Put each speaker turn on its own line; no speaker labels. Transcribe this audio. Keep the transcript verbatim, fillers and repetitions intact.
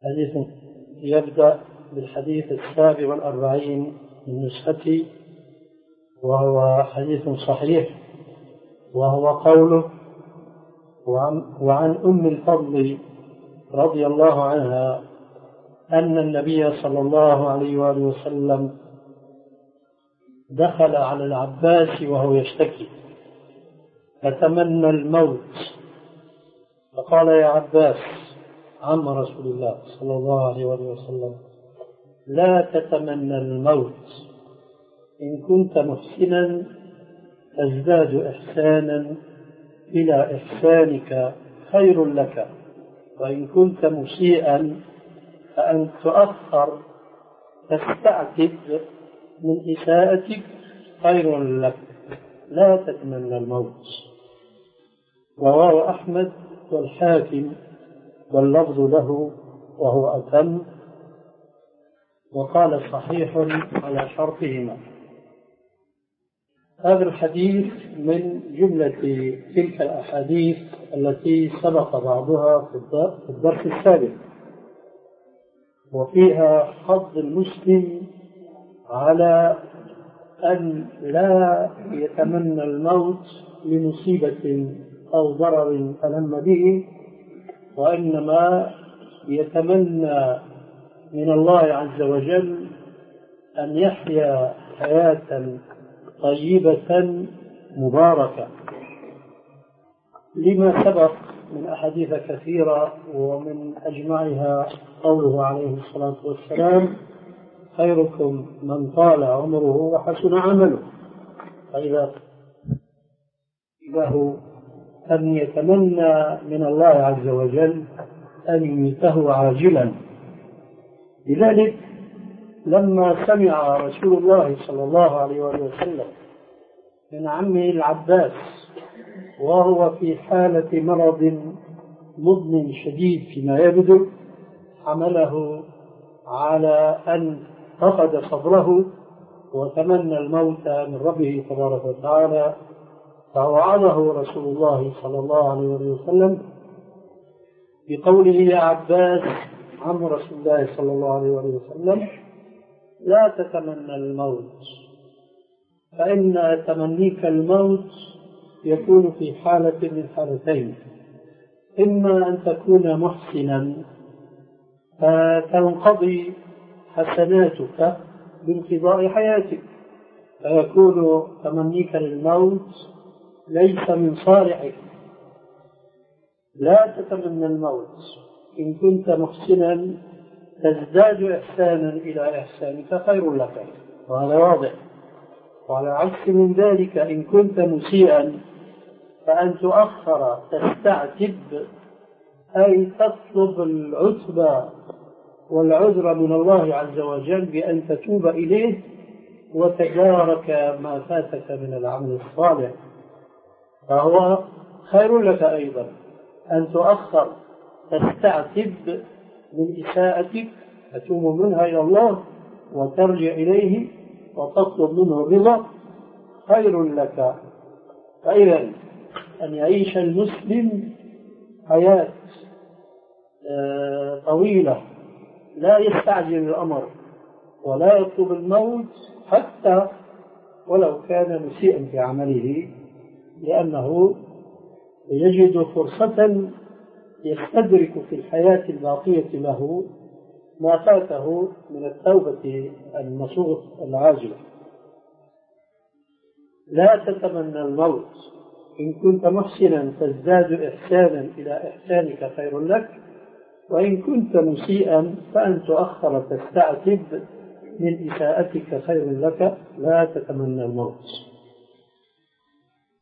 حديث يبدأ بالحديث السابع والأربعين من نسختي، وهو حديث صحيح، وهو قوله: وعن, وعن أم الفضل رضي الله عنها أن النبي صلى الله عليه وآله وسلم دخل على العباس وهو يشتكي فتمنى الموت، فقال: يا عباس عم رسول الله صلى الله عليه وآله وسلم، لا تتمنى الموت، إن كنت محسنا تزداد إحسانا إلى إحسانك خير لك، وإن كنت مسيئا فأن تؤخر تستعتب من إساءتك خير لك، لا تتمنى الموت. رواه أحمد والحاكم واللفظ له وهو أتم، وقال صحيح على شرطهما. هذا الحديث من جملة تلك الأحاديث التي سبق بعضها في الدرس السابق، وفيها حض المسلم على أن لا يتمنى الموت لمصيبة أو ضرر ألم به، وإنما يتمنى من الله عز وجل أن يحيا حياة طيبة مباركة، لما سبق من أحاديث كثيرة، ومن أجمعها قوله عليه الصلاة والسلام: خيركم من طال عمره وحسن عمله. فإذا له أن يتمنى من الله عز وجل أن يميته عاجلا. لذلك لما سمع رسول الله صلى الله عليه وسلم من عمه العباس وهو في حالة مرض مضن شديد فيما يبدو، حمله على أن فقد صبره وتمنى الموت من ربه تبارك وتعالى، فوعظه رسول الله صلى الله عليه وسلم بقوله: يا عباس عم رسول الله صلى الله عليه وسلم، لا تتمنى الموت، فإن تمنيك الموت يكون في حالة من حالتين: إما أن تكون محسنا فتنقضي حسناتك بانقضاء حياتك، فيكون تمنيك للموت ليس من صالحك. لا تتمنى الموت، إن كنت محسنا تزداد إحسانا إلى إحسانك خير لك، وهذا واضح. وعلى عكس من ذلك، إن كنت مسيئا فأن تؤخر تستعتب، أي تطلب العتبى والعذر من الله عز وجل بأن تتوب إليه وتدارك ما فاتك من العمل الصالح، فهو خير لك أيضا أن تؤخر تستعتب من إساءتك، تتوب منها إلى الله وترجع إليه وتطلب منه الرضا، خير لك. فإذا أن يعيش المسلم حياة طويلة لا يستعجل الأمر ولا يطلب الموت حتى ولو كان مسيئا في عمله، لأنه يجد فرصة يستدرك في الحياة الباقية له ما فاته من التوبة النصوح العاجلة. لا تتمنى الموت، إن كنت محسنا تزداد إحسانا إلى إحسانك خير لك، وإن كنت مسيئا فأن تؤخر تستعتب من إساءتك خير لك، لا تتمنى الموت.